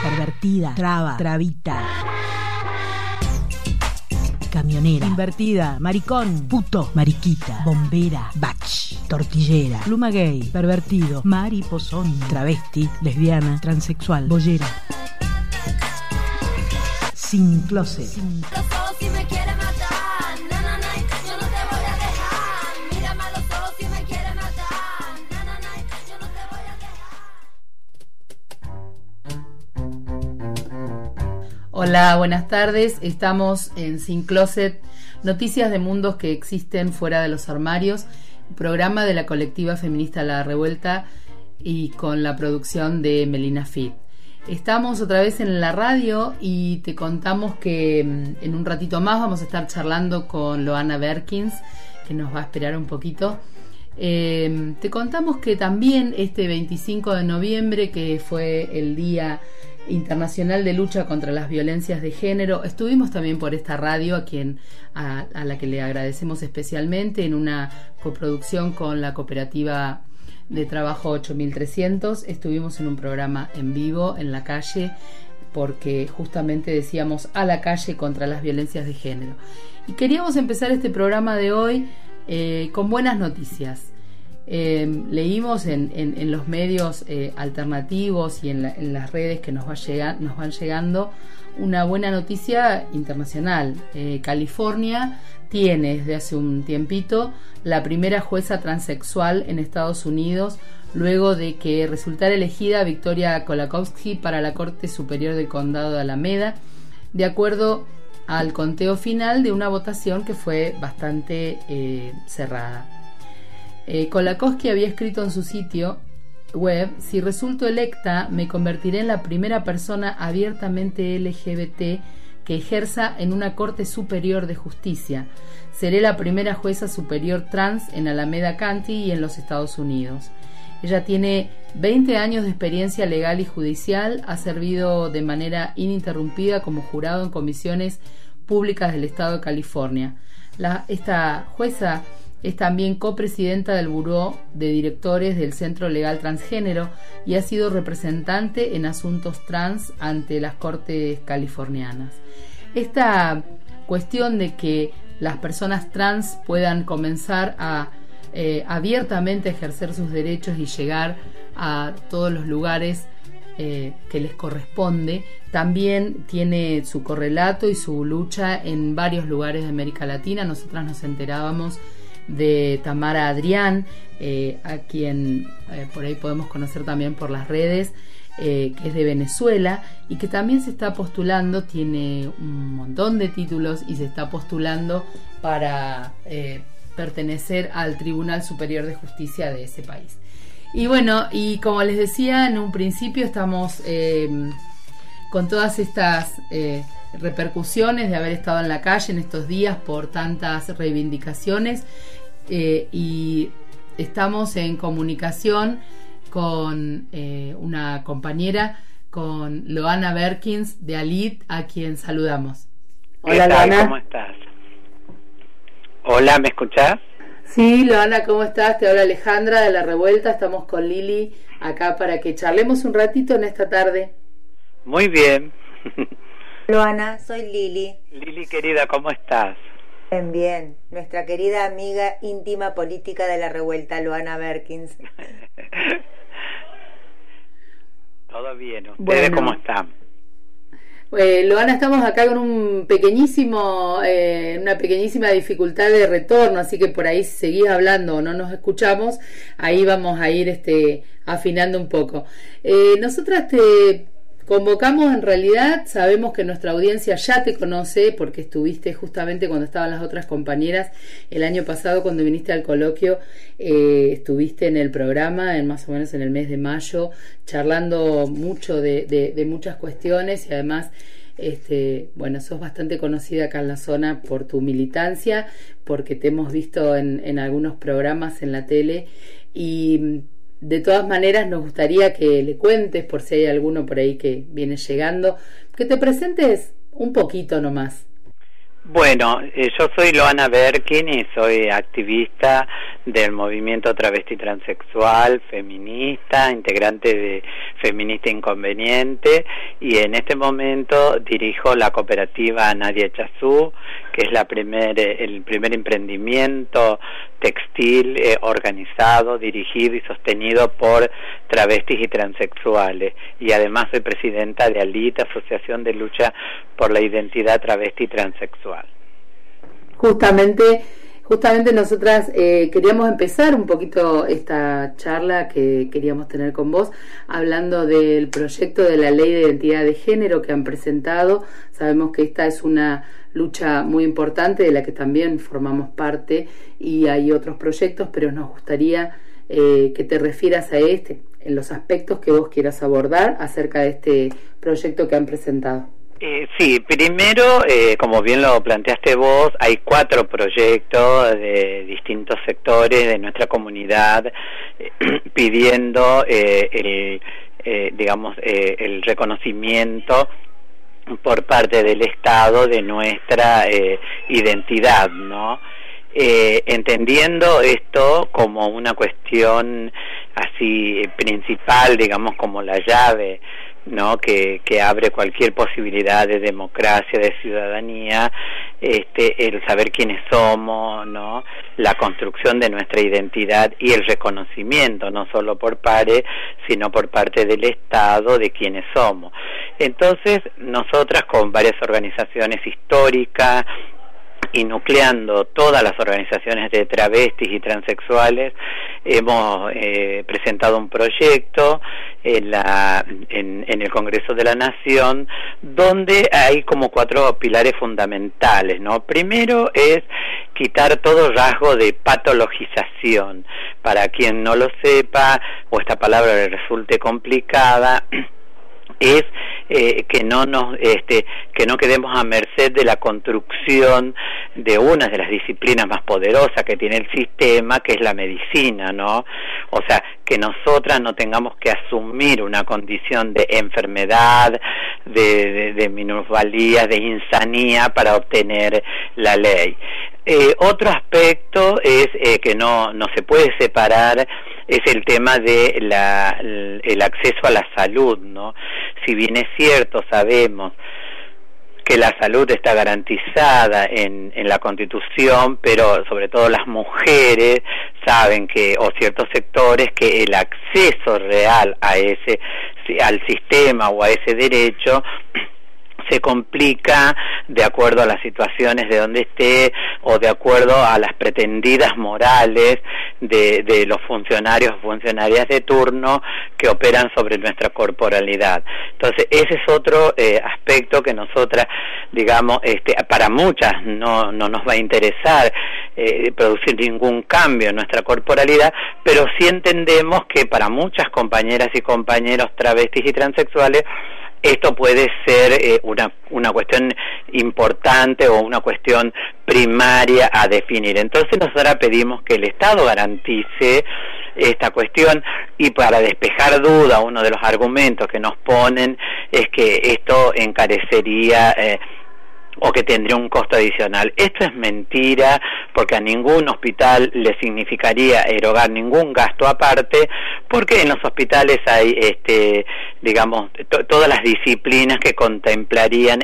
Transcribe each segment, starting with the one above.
pervertida, traba, trabita, camionera, invertida, maricón, puto, mariquita, bombera, bach, tortillera, pluma gay, pervertido, mariposón, travesti, lesbiana, transexual, boyera. Sin closet. Si me quiere matar, na, na, na, yo no te voy a dejar. Mírame a los ojos si me quiere matar, na, na, na, yo no te voy a dejar. Hola, buenas tardes. Estamos en Sin Closet, noticias de mundos que existen fuera de los armarios, programa de la colectiva feminista La Revuelta y con la producción de Melina Fit. Estamos otra vez en la radio y te contamos que en un ratito más vamos a estar charlando con Loana Berkins, que nos va a esperar un poquito. Te contamos que también este 25 de noviembre, que fue el Día Internacional de Lucha contra las Violencias de Género, estuvimos también por esta radio, a la que le agradecemos especialmente, en una coproducción con la cooperativa de trabajo 8300. Estuvimos en un programa en vivo en la calle porque justamente decíamos a la calle contra las violencias de género, y queríamos empezar este programa de hoy con buenas noticias. Leímos en los medios alternativos y en las redes que nos van llegando una buena noticia internacional. California tiene desde hace un tiempito la primera jueza transexual en Estados Unidos, luego de que resultara elegida Victoria Kolakowski para la Corte Superior del Condado de Alameda, de acuerdo al conteo final de una votación que fue bastante cerrada. Kolakowski había escrito en su sitio web: si resulto electa, me convertiré en la primera persona abiertamente LGBT que ejerza en una Corte Superior de Justicia. Seré la primera jueza superior trans en Alameda County y en los Estados Unidos. Ella tiene 20 años de experiencia legal y judicial, ha servido de manera ininterrumpida como jurado en comisiones públicas del Estado de California. Esta jueza es también copresidenta del Buró de Directores del Centro Legal Transgénero y ha sido representante en asuntos trans ante las Cortes californianas. Esta cuestión de que las personas trans puedan comenzar a abiertamente ejercer sus derechos y llegar a todos los lugares que les corresponde, también tiene su correlato y su lucha en varios lugares de América Latina. Nosotras nos enterábamos de Tamara Adrián, a quien por ahí podemos conocer también por las redes, que es de Venezuela y que también se está postulando, tiene un montón de títulos y se está postulando para pertenecer al Tribunal Superior de Justicia de ese país. Y bueno, y como les decía en un principio, estamos con todas estas repercusiones de haber estado en la calle en estos días por tantas reivindicaciones, y estamos en comunicación con una compañera, con Loana Berkins de ALIT, a quien saludamos. Hola, Loana. ¿Cómo estás? Hola, ¿me escuchás? Sí, Loana, ¿cómo estás? Te habla Alejandra de La Revuelta. Estamos con Lili acá para que charlemos un ratito en esta tarde. Muy bien. Loana, soy Lili. Lili, querida, ¿cómo estás? Bien, bien. Nuestra querida amiga íntima política de La Revuelta, Loana Berkins. Todo bien. ¿Ustedes cómo están? Loana, estamos acá con una pequeñísima dificultad de retorno, así que por ahí si seguís hablando o no nos escuchamos, ahí vamos a ir afinando un poco. Nosotras te convocamos, en realidad sabemos que nuestra audiencia ya te conoce porque estuviste justamente cuando estaban las otras compañeras el año pasado, cuando viniste al coloquio, estuviste en el programa más o menos en el mes de mayo, charlando mucho de muchas cuestiones, y además sos bastante conocida acá en la zona por tu militancia, porque te hemos visto en algunos programas en la tele, y de todas maneras nos gustaría que le cuentes, por si hay alguno por ahí que viene llegando, que te presentes un poquito nomás. Bueno, yo soy Loana Berkins y soy activista del movimiento travesti transexual, feminista, integrante de Feminista Inconveniente, y en este momento dirijo la cooperativa Nadia Chazú, que es el primer emprendimiento textil organizado, dirigido y sostenido por travestis y transexuales, y además soy presidenta de ALIT, Asociación de Lucha por la Identidad Travesti y Transexual. Justamente nosotras queríamos empezar un poquito esta charla que queríamos tener con vos, hablando del proyecto de la Ley de Identidad de Género que han presentado. Sabemos que esta es una lucha muy importante de la que también formamos parte, y hay otros proyectos, pero nos gustaría que te refieras a en los aspectos que vos quieras abordar acerca de este proyecto que han presentado. Sí, primero, como bien lo planteaste vos, hay 4 proyectos de distintos sectores de nuestra comunidad pidiendo el reconocimiento por parte del Estado de nuestra identidad, ¿no? Entendiendo esto como una cuestión así principal, digamos, como la llave, ¿no? que abre cualquier posibilidad de democracia, de ciudadanía, el saber quiénes somos, ¿no? La construcción de nuestra identidad y el reconocimiento, no solo por pares, sino por parte del Estado de quiénes somos. Entonces, nosotras con varias organizaciones históricas y nucleando todas las organizaciones de travestis y transexuales, hemos presentado un proyecto en el Congreso de la Nación, donde hay como 4 pilares fundamentales, ¿no? Primero es quitar todo rasgo de patologización. Para quien no lo sepa, o esta palabra le resulte complicada, es que no quedemos a merced de la construcción de una de las disciplinas más poderosas que tiene el sistema, que es la medicina, ¿no? O sea, que nosotras no tengamos que asumir una condición de enfermedad, de minusvalía, de insanía para obtener la ley. Otro aspecto es que no se puede separar, es el tema de el acceso a la salud, ¿no? Si bien es cierto, sabemos que la salud está garantizada en la Constitución, pero sobre todo las mujeres saben o ciertos sectores, que el acceso real al sistema o a ese derecho se complica de acuerdo a las situaciones de donde esté, o de acuerdo a las pretendidas morales de los funcionarios o funcionarias de turno que operan sobre nuestra corporalidad. Entonces, ese es otro aspecto que nosotras, digamos, para muchas no nos va a interesar producir ningún cambio en nuestra corporalidad, pero sí entendemos que para muchas compañeras y compañeros travestis y transexuales esto puede ser una cuestión importante o una cuestión primaria a definir. Entonces nosotros pedimos que el Estado garantice esta cuestión, y para despejar duda, uno de los argumentos que nos ponen es que esto encarecería o que tendría un costo adicional. Esto es mentira, porque a ningún hospital le significaría erogar ningún gasto aparte, porque en los hospitales hay digamos todas las disciplinas que contemplarían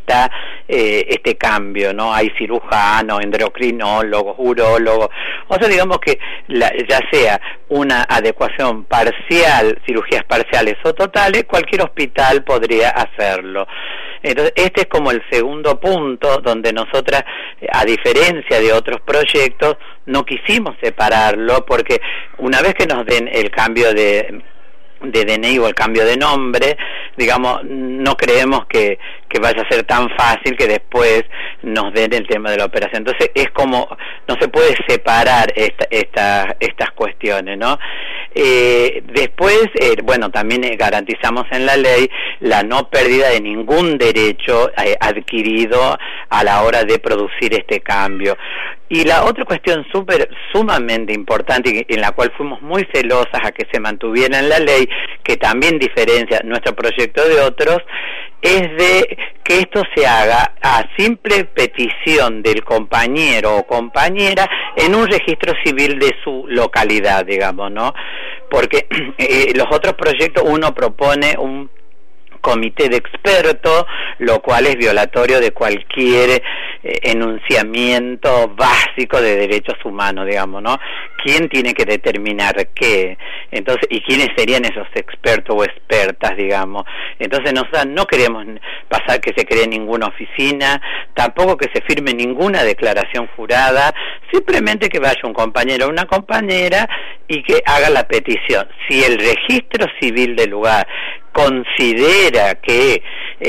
este cambio, ¿no? Hay cirujanos, endocrinólogos, urólogos, o sea, digamos que ya sea una adecuación parcial, cirugías parciales o totales, cualquier hospital podría hacerlo. Entonces, este es como el segundo punto donde nosotras, a diferencia de otros proyectos, no quisimos separarlo, porque una vez que nos den el cambio de DNI o el cambio de nombre, digamos, no creemos que vaya a ser tan fácil que después nos den el tema de la operación. Entonces es como, no se puede separar estas cuestiones, ¿no? Después, bueno, también garantizamos en la ley la no pérdida de ningún derecho adquirido a la hora de producir este cambio. Y la otra cuestión sumamente importante, y en la cual fuimos muy celosas a que se mantuviera en la ley, que también diferencia nuestro proyecto de otros, es de que esto se haga a simple petición del compañero o compañera en un registro civil de su localidad, digamos, ¿no? Porque los otros proyectos uno propone un comité de expertos, lo cual es violatorio de cualquier enunciamiento básico de derechos humanos, digamos, ¿no? ¿Quién tiene que determinar qué? Entonces, ¿y quiénes serían esos expertos o expertas, digamos? Entonces, nosotros no queremos pasar que se cree ninguna oficina, tampoco que se firme ninguna declaración jurada, simplemente que vaya un compañero o una compañera y que haga la petición. Si el registro civil del lugar considera que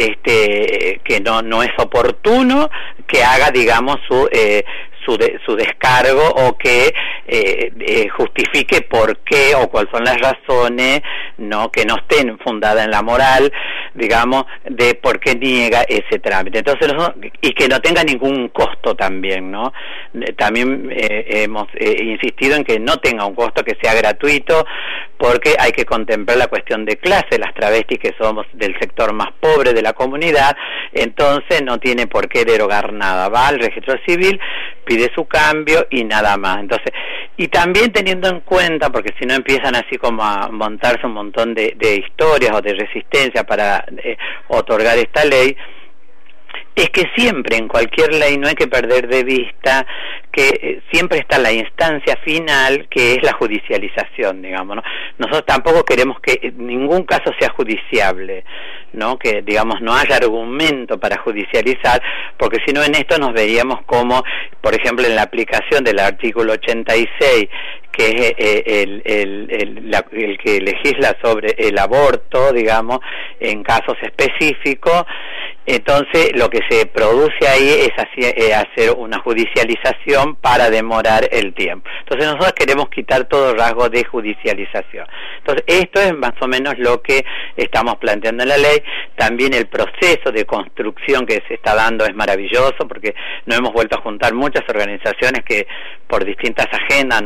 no es oportuno, que haga, digamos, su descargo, o que justifique por qué o cuáles son las razones, no, que no estén fundadas en la moral, digamos, de por qué niega ese trámite. Entonces, y que no tenga ningún costo también, ¿no? También hemos insistido en que no tenga un costo, que sea gratuito, porque hay que contemplar la cuestión de clase. Las travestis, que somos del sector más pobre de la comunidad, entonces no tiene por qué derogar nada. Va al registro civil, pide su cambio y nada más. Entonces, y también teniendo en cuenta, porque si no empiezan así como a montarse un montón de historias o de resistencia para otorgar esta ley, es que siempre en cualquier ley no hay que perder de vista que siempre está la instancia final, que es la judicialización, digamos, ¿no? Nosotros tampoco queremos que ningún caso sea judiciable, ¿no? Que, digamos, no haya argumento para judicializar, porque si no, en esto nos veríamos como, por ejemplo, en la aplicación del artículo 86, que es el que legisla sobre el aborto, digamos, en casos específicos. Entonces, lo que se produce ahí es hacer una judicialización para demorar el tiempo. Entonces, nosotros queremos quitar todo rasgo de judicialización. Entonces, esto es más o menos lo que estamos planteando en la ley. También el proceso de construcción que se está dando es maravilloso, porque nos hemos vuelto a juntar muchas organizaciones que por distintas agendas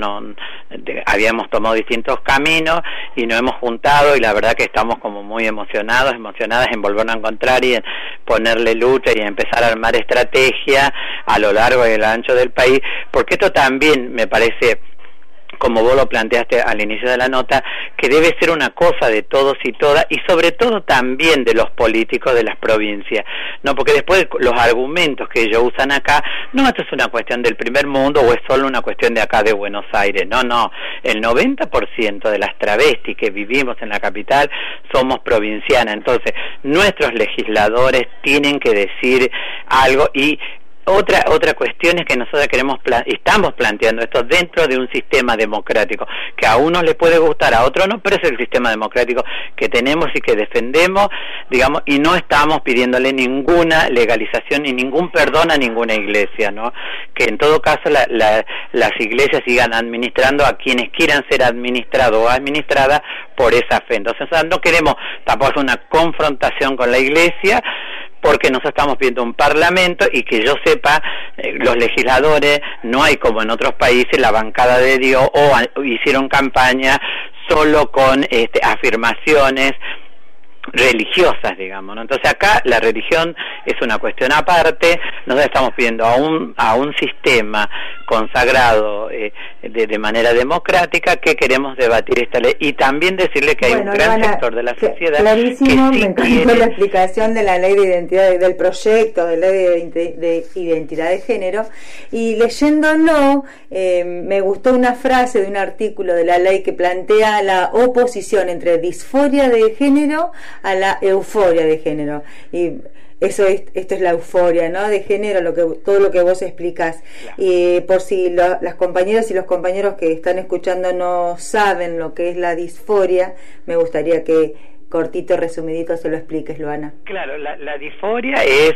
habíamos tomado distintos caminos y nos hemos juntado, y la verdad que estamos como muy emocionadas en volvernos a encontrar y en ponerle lucha y empezar a armar estrategia a lo largo y a lo ancho del país, porque esto también me parece, como vos lo planteaste al inicio de la nota, que debe ser una cosa de todos y todas, y sobre todo también de los políticos de las provincias, ¿no? Porque después los argumentos que ellos usan acá, no, esto es una cuestión del primer mundo o es solo una cuestión de acá de Buenos Aires, no, el 90% de las travestis que vivimos en la capital somos provincianas. Entonces, nuestros legisladores tienen que decir algo. Y otra cuestión es que nosotros estamos planteando esto dentro de un sistema democrático, que a unos les puede gustar, a otros no, pero es el sistema democrático que tenemos y que defendemos, digamos, y no estamos pidiéndole ninguna legalización ni ningún perdón a ninguna iglesia, ¿no? Que en todo caso las iglesias sigan administrando a quienes quieran ser administrados o administradas por esa fe. Entonces, no queremos tampoco una confrontación con la iglesia, porque nosotros estamos viendo un parlamento, y que yo sepa, los legisladores, no hay como en otros países la bancada de Dios, o hicieron campaña solo con afirmaciones religiosas, digamos, ¿no? Entonces acá la religión es una cuestión aparte. Nosotros estamos pidiendo a un sistema consagrado de manera democrática, que queremos debatir esta ley, y también decirle que hay un gran sector de la sociedad clarísimo, que sí me encantó la explicación de la ley de identidad, del proyecto de ley de identidad de género, y leyéndolo me gustó una frase de un artículo de la ley que plantea la oposición entre disforia de género a la euforia de género, y esto es la euforia, ¿no?, de género, todo lo que vos explicás. Por si las compañeras y los compañeros que están escuchando no saben lo que es la disforia, me gustaría que cortito, resumidito, se lo expliques, Luana. Claro, la disforia es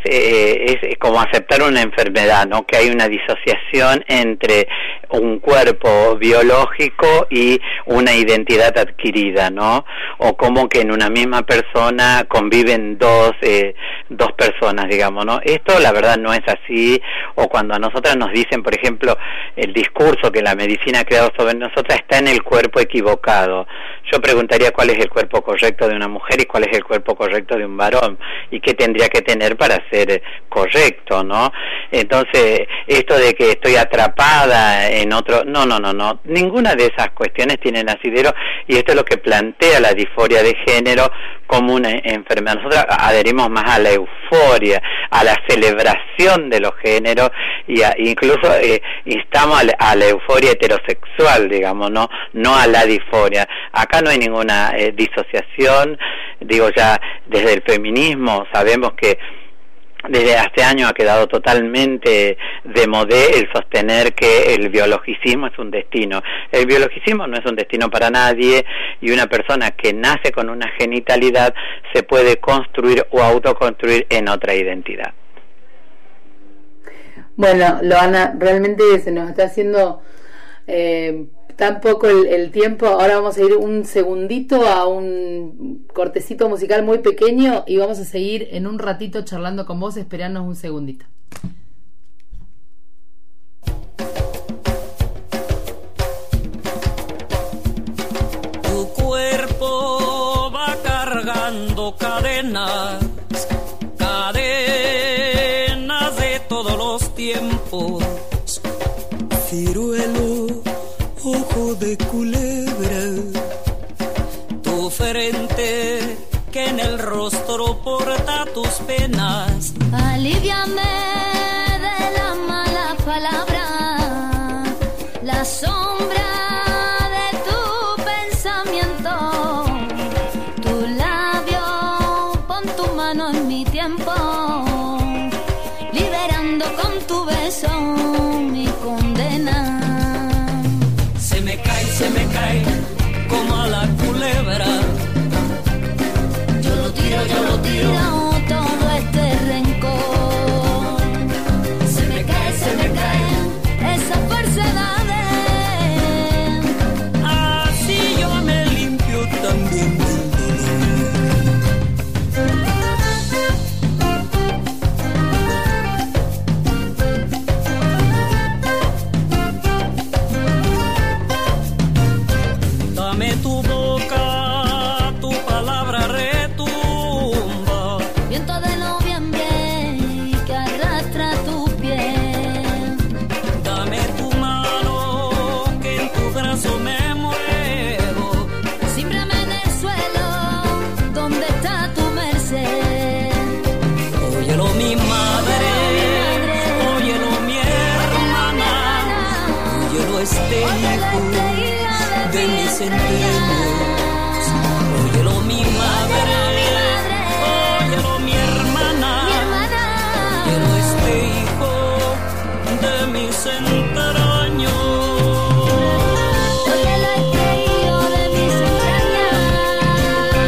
como aceptar una enfermedad, ¿no? Que hay una disociación entre un cuerpo biológico y una identidad adquirida, ¿no? O como que en una misma persona conviven dos dos personas, digamos, ¿no? Esto la verdad no es así, o cuando a nosotras nos dicen, por ejemplo, el discurso que la medicina ha creado sobre nosotras está en el cuerpo equivocado. Yo preguntaría cuál es el cuerpo correcto de una mujer y cuál es el cuerpo correcto de un varón, y qué tendría que tener para ser correcto, ¿no? Entonces, esto de que estoy atrapada en otro, no, ninguna de esas cuestiones tienen asidero, y esto es lo que plantea la disforia de género como una enfermedad. Nosotros adherimos más a la euforia, a la celebración de los géneros, y incluso instamos a la euforia heterosexual, digamos, no a la disforia. Acá no hay ninguna disociación, digo, ya desde el feminismo sabemos que desde hace años ha quedado totalmente de modé el sostener que el biologicismo es un destino. El biologicismo no es un destino para nadie, y una persona que nace con una genitalidad se puede construir o autoconstruir en otra identidad. Bueno, Loana, realmente se nos está haciendo tan poco el tiempo. Ahora vamos a ir un segundito a un cortecito musical muy pequeño y vamos a seguir en un ratito charlando con vos. Esperanos un segundito. Tu cuerpo va cargando cadenas de todos los tiempos. Ciruelo, ojo de culebra, tu frente que en el rostro porta tus penas. Aliviame de la mala palabra, la sombra de tu pensamiento, tu labio, pon tu mano en mi tiempo, liberando con tu beso mi condena. Se me cae como a la culebra. Yo lo tiro todo este rencor. Se me caen esas falsedades. Así yo me limpio también del Dame tu boca, tu palabra retumba. Viento de noviembre que arrastra tu piel. Dame tu mano, que en tu brazo me muevo. Símbrame en el suelo, donde está tu merced. Óyelo mi madre, óyelo mi hermana, óyelo este hijo de mis entrañas. Óyelo mi madre, óyelo mi hermana, óyelo este hijo de mis entrañas. Óyelo este hijo de mis entrañas.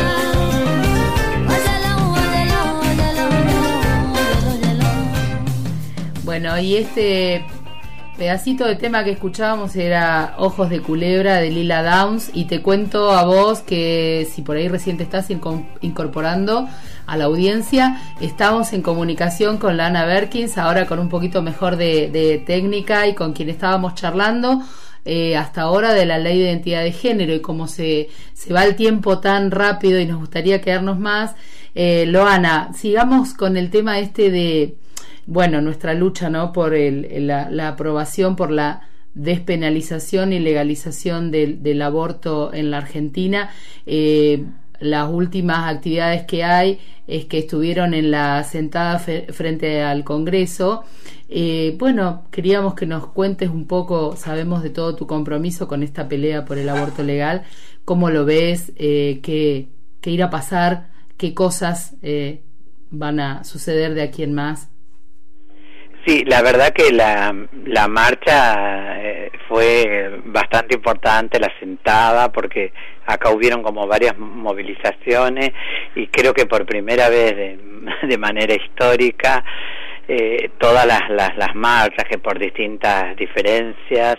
Óyelo. Bueno, y este pedacito de tema que escuchábamos era Ojos de Culebra de Lila Downs, y te cuento a vos que si por ahí recién te estás incorporando a la audiencia, estamos en comunicación con Lana Berkins, ahora con un poquito mejor de técnica, y con quien estábamos charlando hasta ahora de la ley de identidad de género, y como se va el tiempo tan rápido y nos gustaría quedarnos más. Loana, sigamos con el tema este de, bueno, nuestra lucha, ¿no?, por la aprobación, por la despenalización y legalización del aborto en la Argentina. Las últimas actividades que hay es que estuvieron en la sentada frente al Congreso. Bueno, queríamos que nos cuentes un poco, sabemos de todo tu compromiso con esta pelea por el aborto legal, cómo lo ves, qué irá a pasar, qué cosas van a suceder de aquí en más. Sí, la verdad que la marcha fue bastante importante, la sentada, porque acá hubieron como varias movilizaciones, y creo que por primera vez de manera histórica todas las marchas, que por distintas diferencias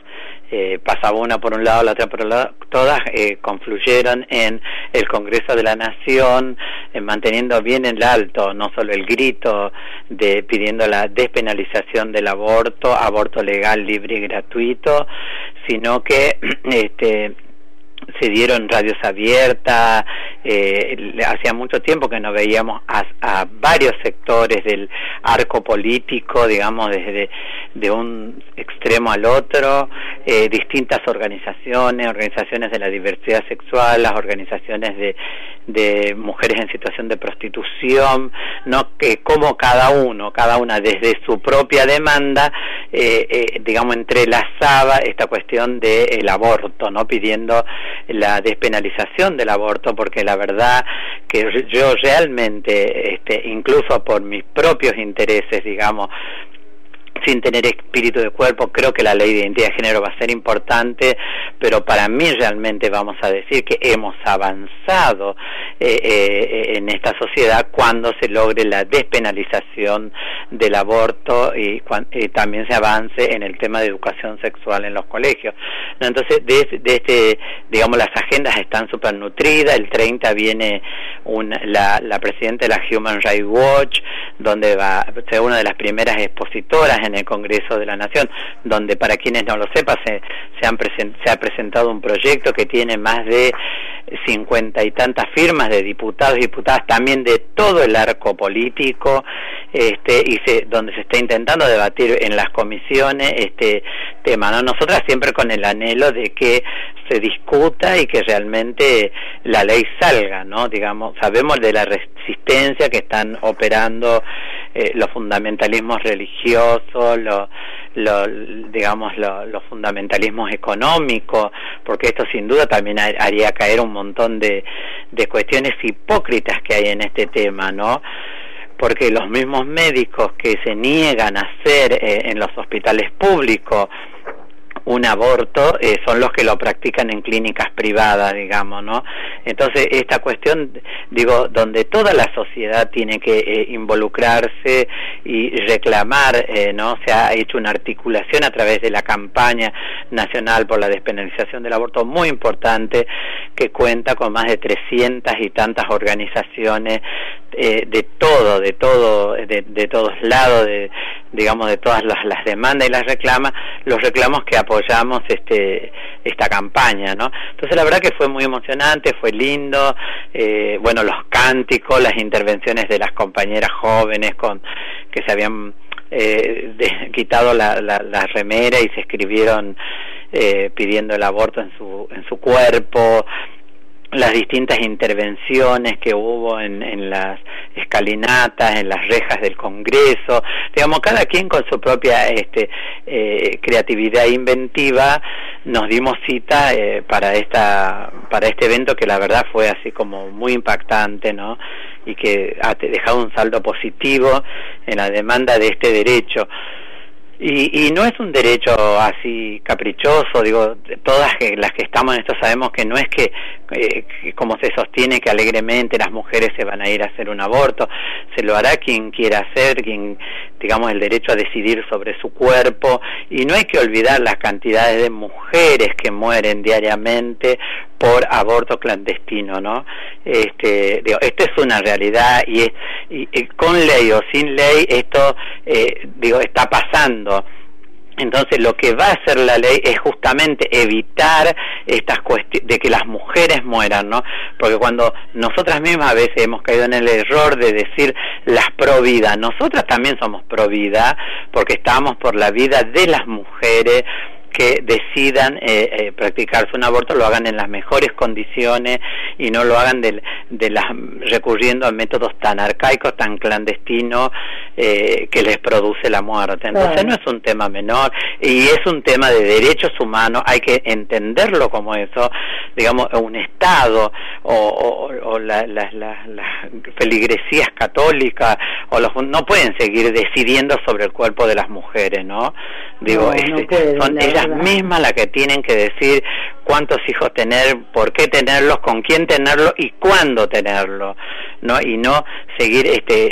pasaba una por un lado, la otra por el lado, todas confluyeron en el Congreso de la Nación, manteniendo bien en alto no solo el grito de pidiendo la despenalización del aborto legal, libre y gratuito, sino que se dieron radios abiertas. Hacía mucho tiempo que no veíamos a varios sectores del arco político, digamos, desde de un extremo al otro, distintas organizaciones de la diversidad sexual, las organizaciones de mujeres en situación de prostitución, no, que como cada una desde su propia demanda, digamos, entrelazaba esta cuestión del aborto, no, pidiendo la despenalización del aborto, porque la verdad que yo realmente, incluso por mis propios intereses, digamos, sin tener espíritu de cuerpo, creo que la ley de identidad de género va a ser importante, pero para mí realmente vamos a decir que hemos avanzado en esta sociedad cuando se logre la despenalización del aborto y también se avance en el tema de educación sexual en los colegios. Entonces, digamos, las agendas están súper nutridas. El 30 viene la presidenta de la Human Rights Watch, donde va a ser una de las primeras expositoras en el Congreso de la Nación, donde, para quienes no lo sepan, se ha presentado un proyecto que tiene más de 50 y tantas firmas de diputados y diputadas, también de todo el arco político, donde se está intentando debatir en las comisiones este tema, ¿no? Nosotras siempre con el anhelo de que se discuta y que realmente la ley salga, ¿no? Digamos, sabemos de la resistencia que están operando los fundamentalismos religiosos, los fundamentalismos económicos, porque esto sin duda también haría caer un montón de cuestiones hipócritas que hay en este tema, ¿no? Porque los mismos médicos que se niegan a hacer en los hospitales públicos un aborto son los que lo practican en clínicas privadas, digamos, ¿no? Entonces, esta cuestión, digo, donde toda la sociedad tiene que involucrarse y reclamar, ¿no? Se ha hecho una articulación a través de la campaña nacional por la despenalización del aborto muy importante, que cuenta con más de 300 y tantas organizaciones de todos lados, digamos, de todas las demandas y los reclamos que apoyamos esta campaña, ¿no? Entonces, la verdad que fue muy emocionante, fue lindo, bueno, los cánticos, las intervenciones de las compañeras jóvenes que se habían quitado la remera y se escribieron pidiendo el aborto en su cuerpo, las distintas intervenciones que hubo en las escalinatas, en las rejas del Congreso, digamos, cada quien con su propia creatividad inventiva. Nos dimos cita para este evento, que la verdad fue así como muy impactante, ¿no? Y que ha dejado un saldo positivo en la demanda de este derecho. Y no es un derecho así caprichoso, digo, todas las que estamos en esto sabemos que no es que como se sostiene que alegremente las mujeres se van a ir a hacer un aborto, se lo hará quien quiera hacer, digamos, el derecho a decidir sobre su cuerpo, y no hay que olvidar las cantidades de mujeres que mueren diariamente por aborto clandestino, ¿no? Digo, esto es una realidad y con ley o sin ley esto, digo, está pasando. Entonces, lo que va a hacer la ley es justamente evitar estas cuestiones de que las mujeres mueran, ¿no? Porque cuando nosotras mismas a veces hemos caído en el error de decir las pro vida, nosotras también somos pro vida, porque estamos por la vida de las mujeres que decidan practicarse un aborto, lo hagan en las mejores condiciones y no lo hagan recurriendo a métodos tan arcaicos, tan clandestinos, que les produce la muerte. Entonces, no es un tema menor y es un tema de derechos humanos, hay que entenderlo como eso, digamos, un Estado o las feligresías católicas no pueden seguir decidiendo sobre el cuerpo de las mujeres, ¿no? Digo, son ellas mismas las que tienen que decir cuántos hijos tener, por qué tenerlos, con quién tenerlos y cuándo tenerlos, ¿no? Y no seguir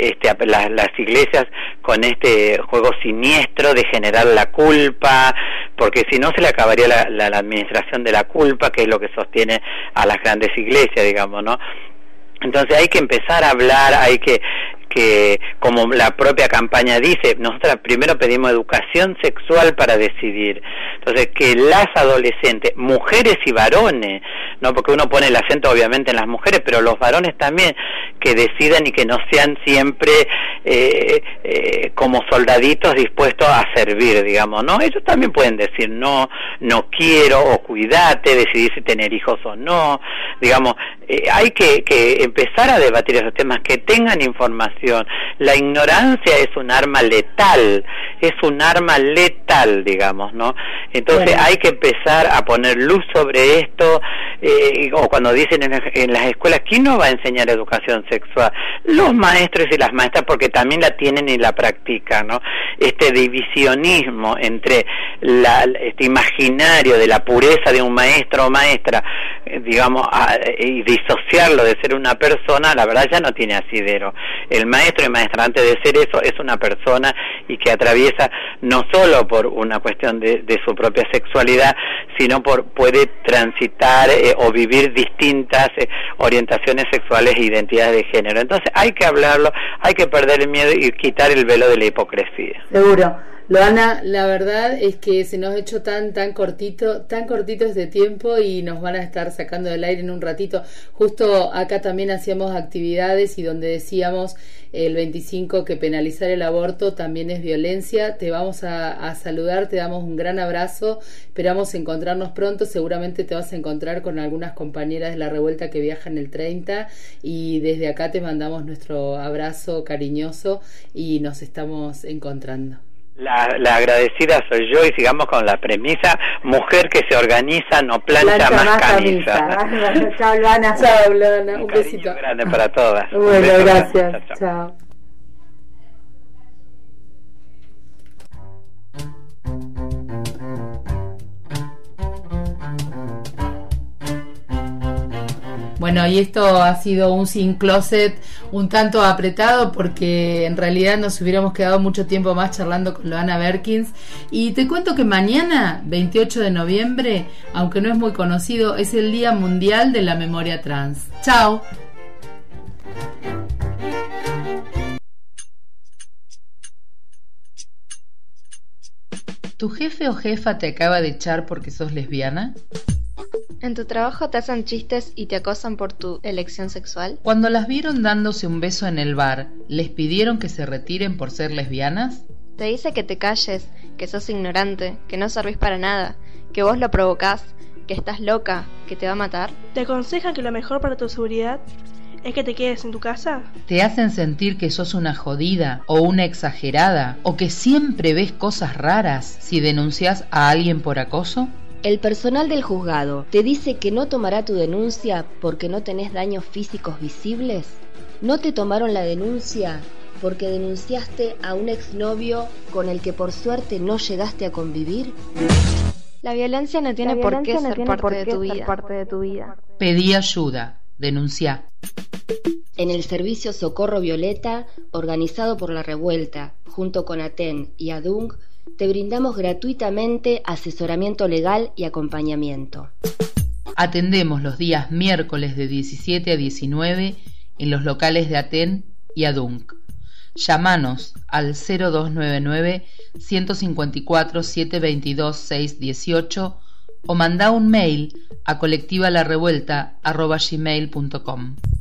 las iglesias con este juego siniestro de generar la culpa, porque si no se le acabaría la administración de la culpa, que es lo que sostiene a las grandes iglesias, digamos, ¿no? Entonces hay que empezar a hablar, hay que como la propia campaña dice, nosotros primero pedimos educación sexual para decidir. Entonces, que las adolescentes, mujeres y varones, no porque uno pone el acento obviamente en las mujeres, pero los varones también, que decidan y que no sean siempre como soldaditos dispuestos a servir, digamos, ¿no? Ellos también pueden decir no quiero, o cuídate, decidir si tener hijos o no, digamos, hay que empezar a debatir esos temas, que tengan información. La ignorancia es un arma letal, digamos, ¿no? Entonces hay que empezar a poner luz sobre esto, o cuando dicen en las escuelas, ¿quién no va a enseñar educación sexual? Los maestros y las maestras, porque también la tienen y la practican, ¿no? Este divisionismo entre este imaginario de la pureza de un maestro o maestra, digamos, y disociarlo de ser una persona, la verdad ya no tiene asidero. El maestro y maestra, antes de ser eso, es una persona, y que atraviesa no solo por una cuestión de su propia sexualidad, sino puede transitar o vivir distintas orientaciones sexuales e identidades de género. Entonces hay que hablarlo, hay que perder el miedo y quitar el velo de la hipocresía. Seguro. Loana, la verdad es que se nos ha hecho tan cortito este tiempo, y nos van a estar sacando del aire en un ratito. Justo acá también hacíamos actividades y donde decíamos el 25 que penalizar el aborto también es violencia. Te vamos a saludar, te damos un gran abrazo, esperamos encontrarnos pronto. Seguramente te vas a encontrar con algunas compañeras de la revuelta que viajan el 30, y desde acá te mandamos nuestro abrazo cariñoso y nos estamos encontrando. La agradecida soy yo, y sigamos con la premisa: mujer que se organiza no plancha más camisa. Chao, Luana. Chao, Luana. Un besito grande para todas. Bueno, gracias. Chao. Bueno, y esto ha sido un Sin Closet un tanto apretado, porque en realidad nos hubiéramos quedado mucho tiempo más charlando con Loana Berkins. Y te cuento que mañana, 28 de noviembre, aunque no es muy conocido, es el Día Mundial de la Memoria Trans. ¡Chao! ¿Tu jefe o jefa te acaba de echar porque sos lesbiana? ¿En tu trabajo te hacen chistes y te acosan por tu elección sexual? Cuando las vieron dándose un beso en el bar, ¿les pidieron que se retiren por ser lesbianas? Te dice que te calles, que sos ignorante, que no servís para nada, que vos lo provocás, que estás loca, que te va a matar. ¿Te aconsejan que lo mejor para tu seguridad es que te quedes en tu casa? ¿Te hacen sentir que sos una jodida o una exagerada, o que siempre ves cosas raras si denuncias a alguien por acoso? El personal del juzgado te dice que no tomará tu denuncia porque no tenés daños físicos visibles. ¿No te tomaron la denuncia porque denunciaste a un exnovio con el que por suerte no llegaste a convivir? La violencia no tiene por qué ser parte de tu vida. Pedí ayuda, denunciá. En el servicio Socorro Violeta, organizado por La Revuelta, junto con ATEN y ADUNC, te brindamos gratuitamente asesoramiento legal y acompañamiento. Atendemos los días miércoles de 17 a 19 en los locales de ATEN y ADUNC. Llámanos al 0299 154 722 618 o mandá un mail a colectivalarevuelta@gmail.com.